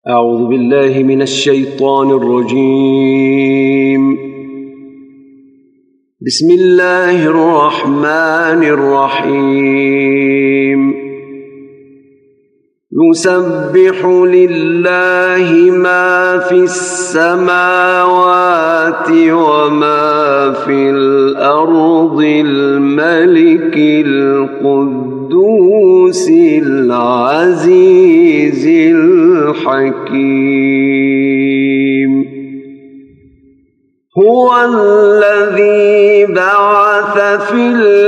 أعوذ بالله من الشيطان الرجيم. بسم الله الرحمن الرحيم. يسبح لله ما في السماوات وما في الأرض الملك القدوس العزيز الحكيم. هو الذي بعث في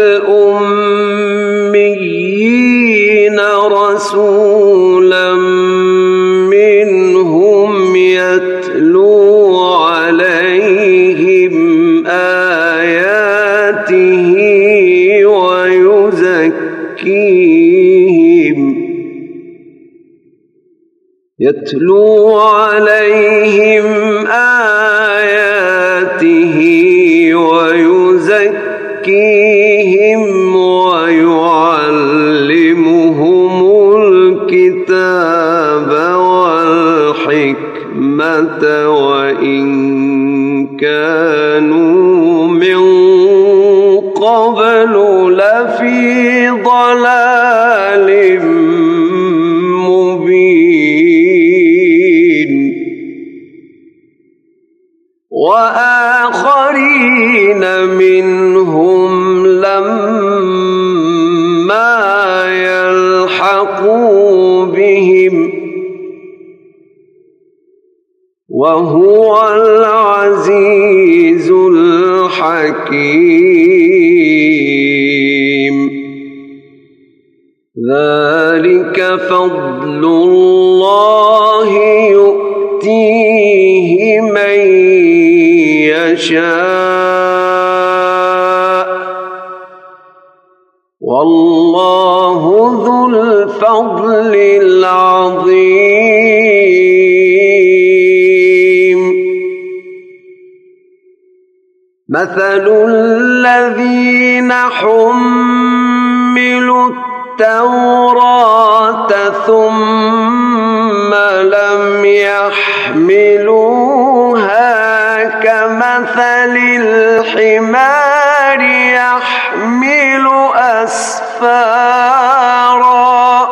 الأميين رسولا منهم يتلو عليهم آياته ويزكيهم ويعلمهم الكتاب والحكمة وإن كانوا من قبل لفي ضلال مبين. وآخرين منهم لما يلحقوا بهم وهو العزيز الحكيم. ذلك فضل الله يؤتيه من يشاء والله ذو الفضل العظيم. مثل الذين حملوا التوراة ثم لم يحملوها كمثل الحمار يحمل أسفارا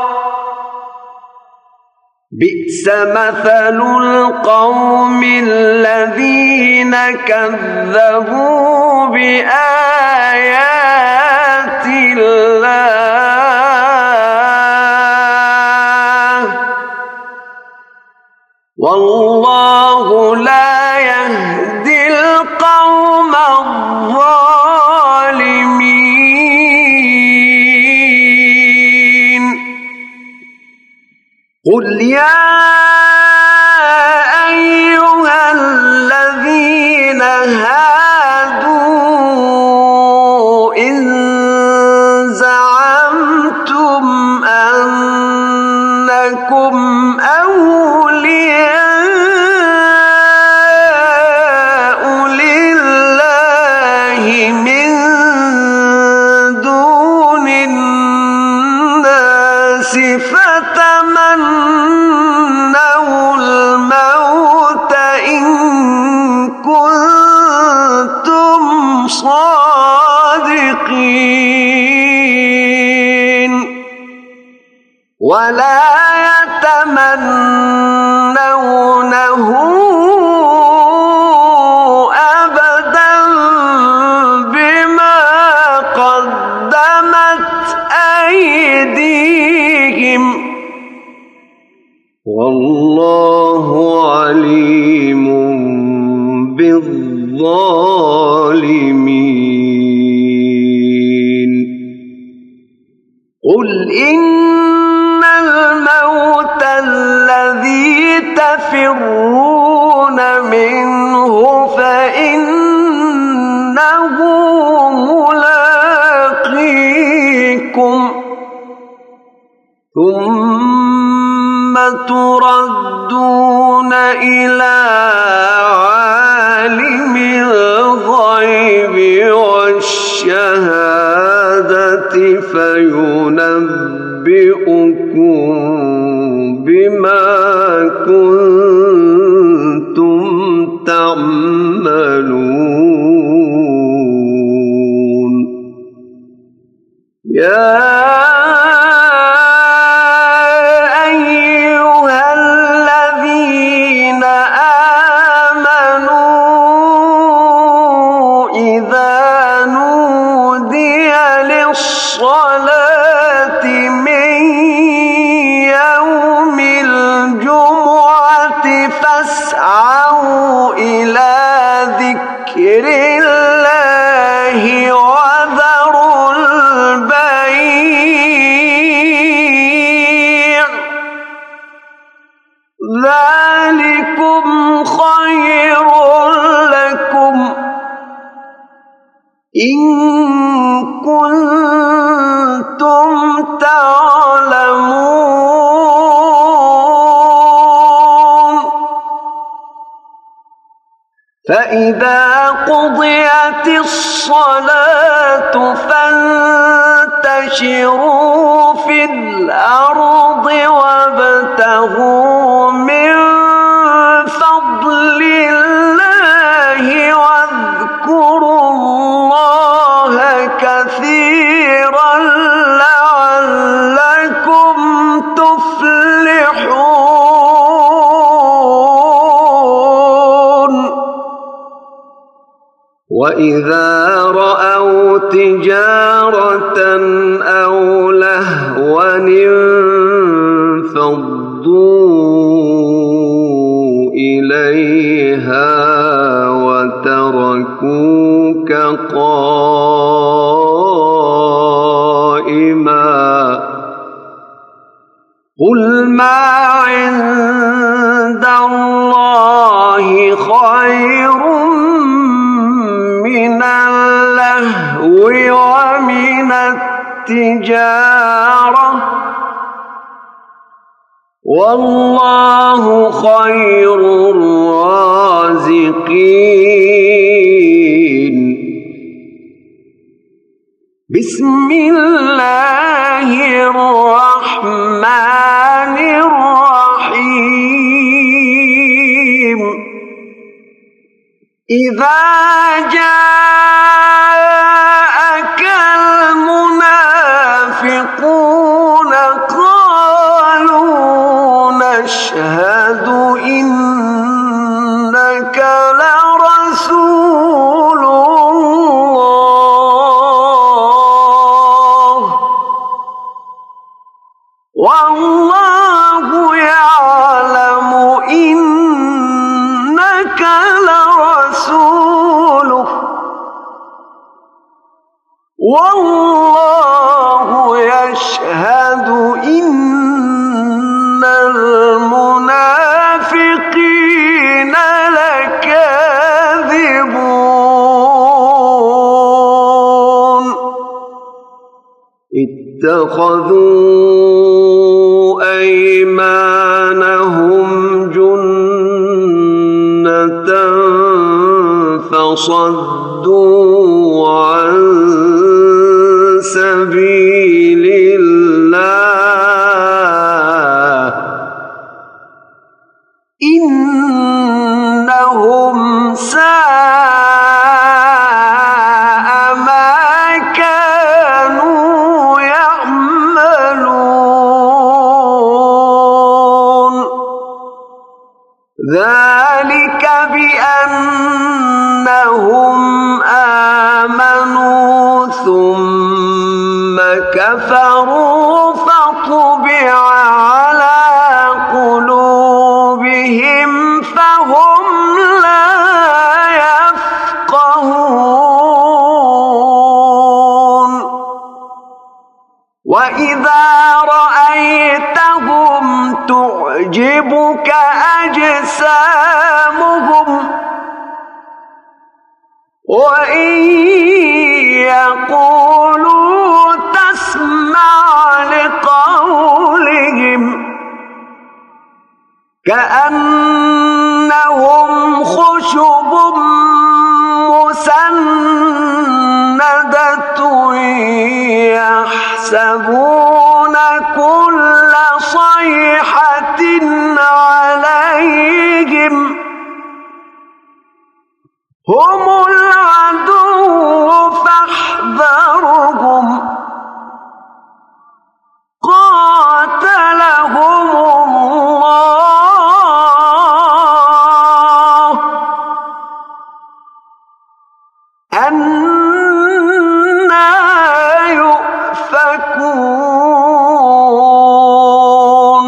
بئس مثل القوم الذين كذبوا بآيات الله والله لا يهدي القوم الظالمين. قل يا أيها الذين هادوا إن زعمتم أنكم أولياء لله من دون الناس فتمنوا الموت إن كنتم صادقين ولا يتمنونه أبدا بما قدمت أيديهم والله عليم بالظالمين. قل إن الموت الذي تفرون منه فإنه ملاقيكم ثم تردون إلى عالم الغيب والشهادة فينبئكم بما كنتم ذلكم خير لكم إن كنتم تعلمون فإذا قضيت الصلاة فانتشروا في الأرض وابتغوا من فضل الله واذكروا الله كثيرا لعلكم تفلحون وإذا رأوا تجارة أو لهوا انفضوا إليها وتركوك قائما قل ما عند الله خير من اللهو ومن التجارة والله خير الرازقين بسم الله الرحمن الرحيم إذا جاءك المنافقون قالوا نشهد إنك لرسول الله والله يعلم إنك لرسوله والله يشهد إن المنافقين لكاذبون اتخذوا أيمانهم جنة فصدوا عن سبيل الله إنهم ساء ما كانوا يعملون ذلك بأنهم آمنوا ثم كفروا فطبع على قلوبهم فهم لا يفقهون وإذا رأيتهم تعجبك أجسامهم وإن يقولوا تسمع لقولهم كأنهم خشب مسندة يحسبون كل صيحة عليهم هم العدو فاحذرهم قاتلهم الله أنى يؤفكون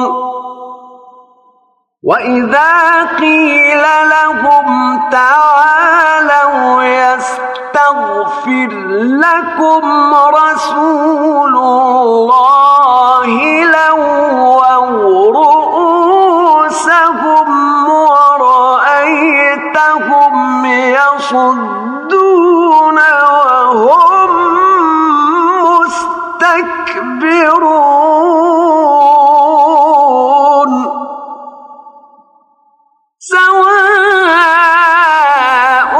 وإذا قيل لهم تعالوا يستغفر لكم رسول الله لووا رؤوسهم سواء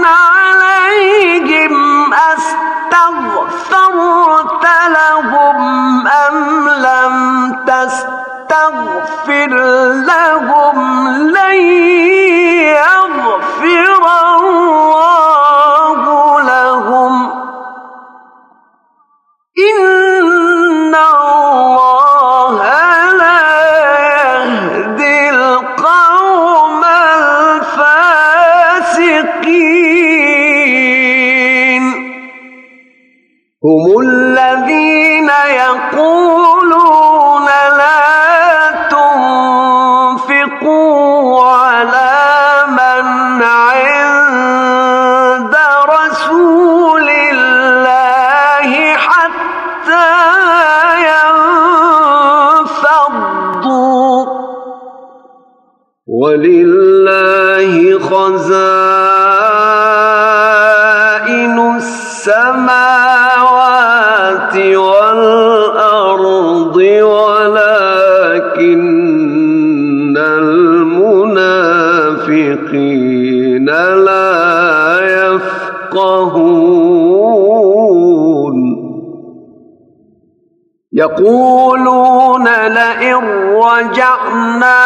عليهم أستغفرت لهم أم لم تستغفر لهم لن يغفر الله لهم إن الله لا يهدي القوم الفاسقين هم الذين يقولون لا تنفقوا على من عند رسول الله حتى ينفضوا ولله خزائن السماوات والأرض ولكن المنافقين لا يفقهون يقولون لئن رجعنا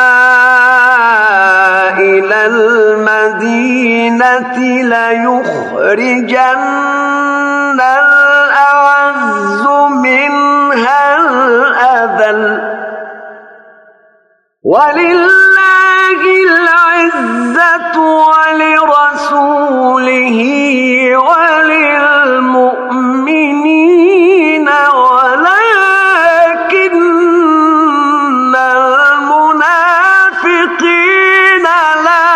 إلى المدينة ليخرجن الأعز منها الأذل ولله العزة ولرسوله وللمؤمنين ولكن المنافقين لا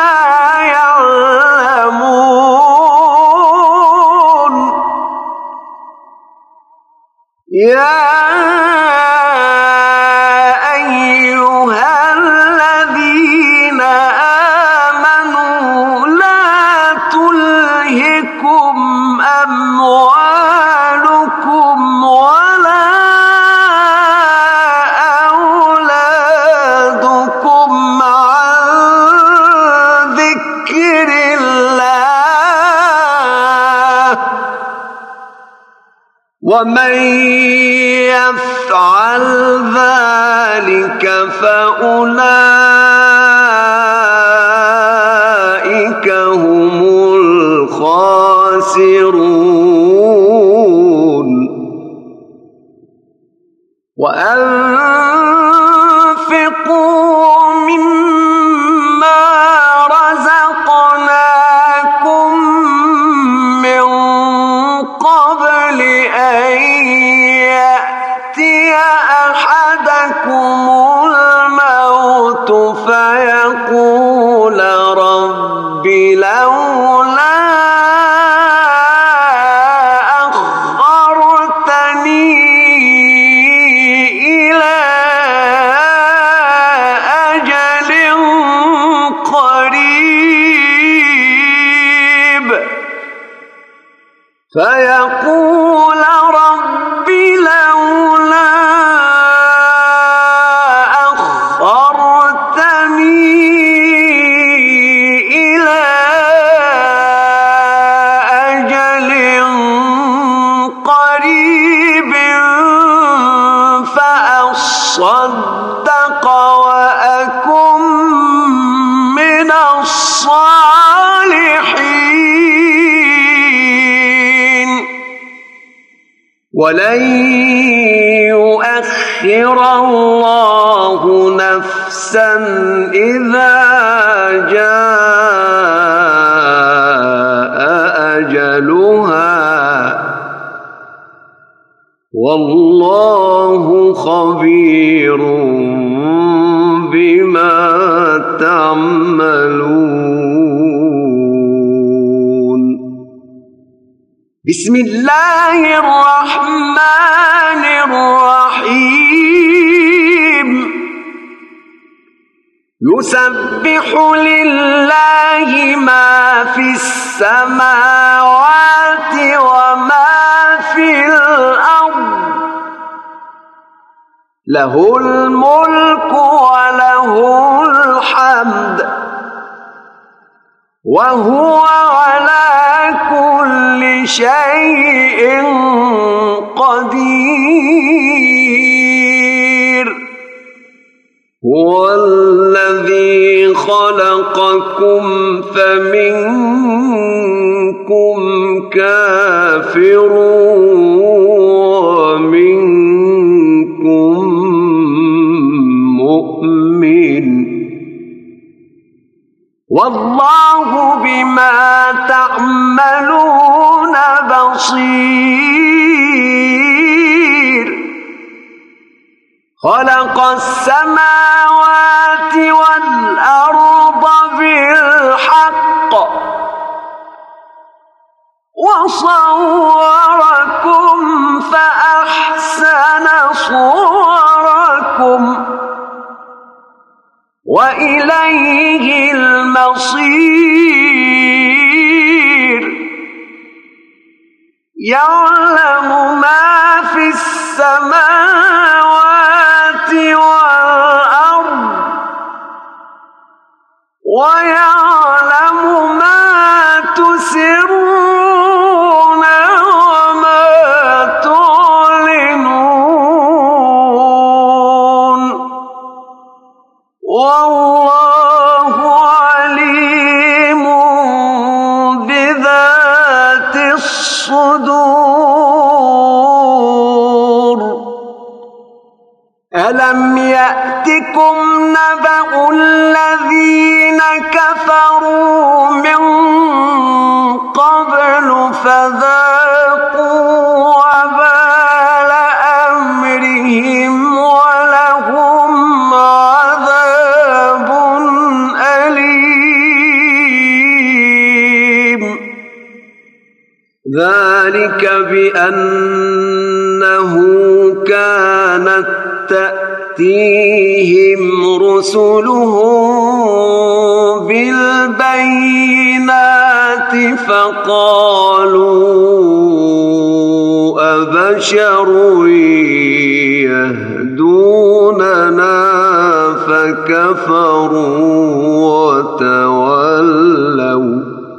يعلمون يا أيها الذين آمنوا لا تلهكم أموالكم ولا أولادكم عن ذكر الله ومن يفعل ذلك فأولئك هم الخاسرون وأنفقوا مما رزقناكم من قبل أن يأتي أحدكم الموت فيقول رب لولا أخرتني إلى أجل قريب فيقول رب لولا أخرتني إلى أجل قريب فأصدق وأكن من الصالحين ولن يؤخر الله نفسا إذا جاء أجلها والله خبير بما تعملون بسم الله الرحمن الرحيم يسبح لله ما في السماوات وما في الأرض له الملك وله الحمد وهو على كل شيء قدير. هو الذي خلقكم فمنكم كافر ومنكم مؤمن، والله بما تعملون بصير. خلق السماوات والأرض بالحق وصوركم فأحسن صوركم وإليه المصير. يعلم ما في السماوات والأرض ويعلم ما تسرون وما تعلنون، والله عليم بذات الصدور. ألم يأتكم نبأ الذين كفروا من قبل فذاقوا وبال أمرهم ولهم عذاب أليم. ذلك بأنه كانت تأتيهم رسلهم بالبينات فقالوا أبشر يهدوننا فكفروا وتولوا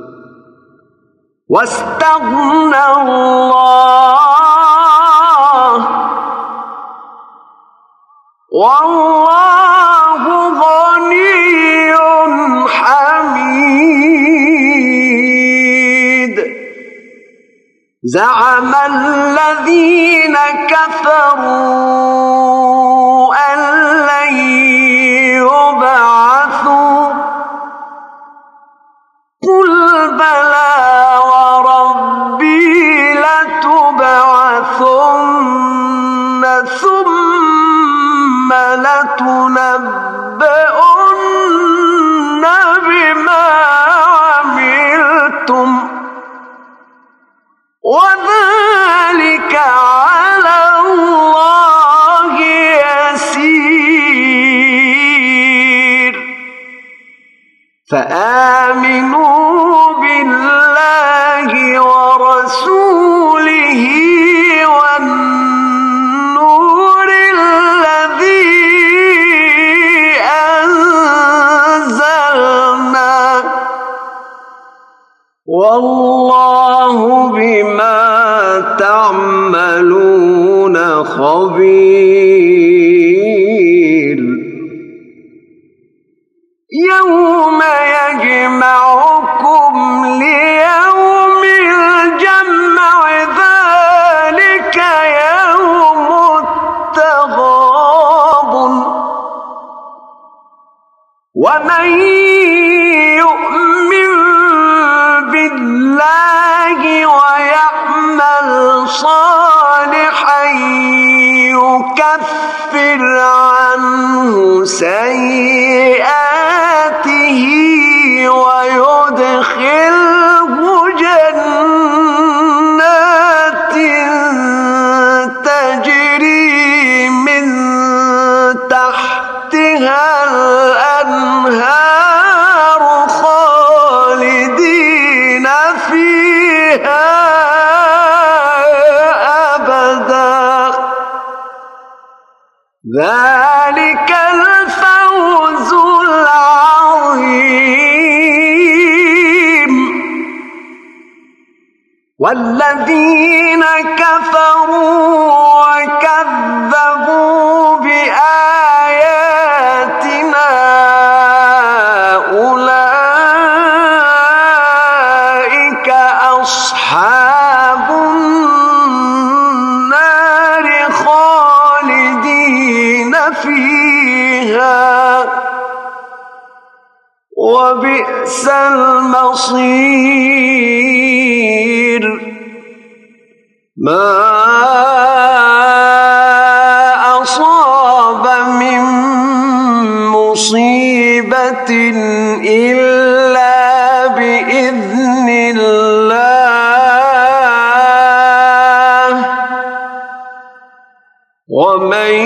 واستغنى الله والله غني حميد. زعم الذين كفروا أن لن يبعثوا قل بلى وربي لتبعثن ثم لتنبؤن بما عملتم وذلك على الله يسير. فآمنوا بالله ورسوله والنور الذي أنزلنا والله بما تعملون خبير. يوم يجمعكم ليوم الجمع ذلك يوم التغابن. ومن يؤمن بالله ويعمل صالحا يكفر عنه سيئاته ويدخله جنات تجري من تحتها الأنهار خالدين فيها أبدا. ذلك الفوز العظيم. والذين كفروا وكذبوا بآياتنا أولئك أصحاب النار خالدين فيها وبئس المصير. ما أصاب من مصيبة إلا بإذن الله ومن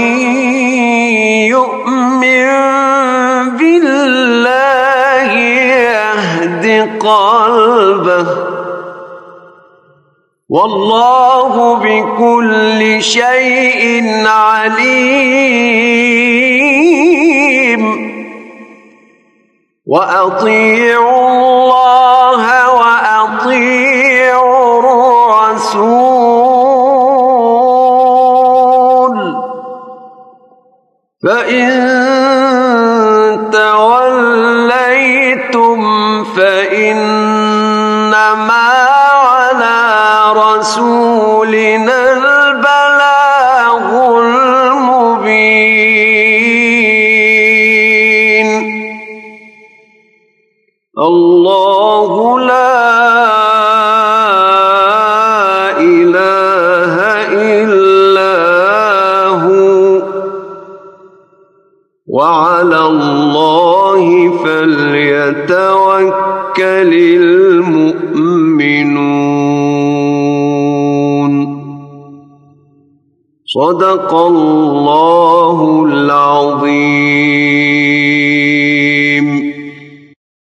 يؤمن بالله يهد قلبه والله بكل شيء عليم. وأطيعوا الله وأطيعوا الرسول فإن توليتم فإنما على رسولنا البلاغ المبين. الله لا إله إلا هو وعلى الله فليتوكل المؤمنون. صدق الله العظيم.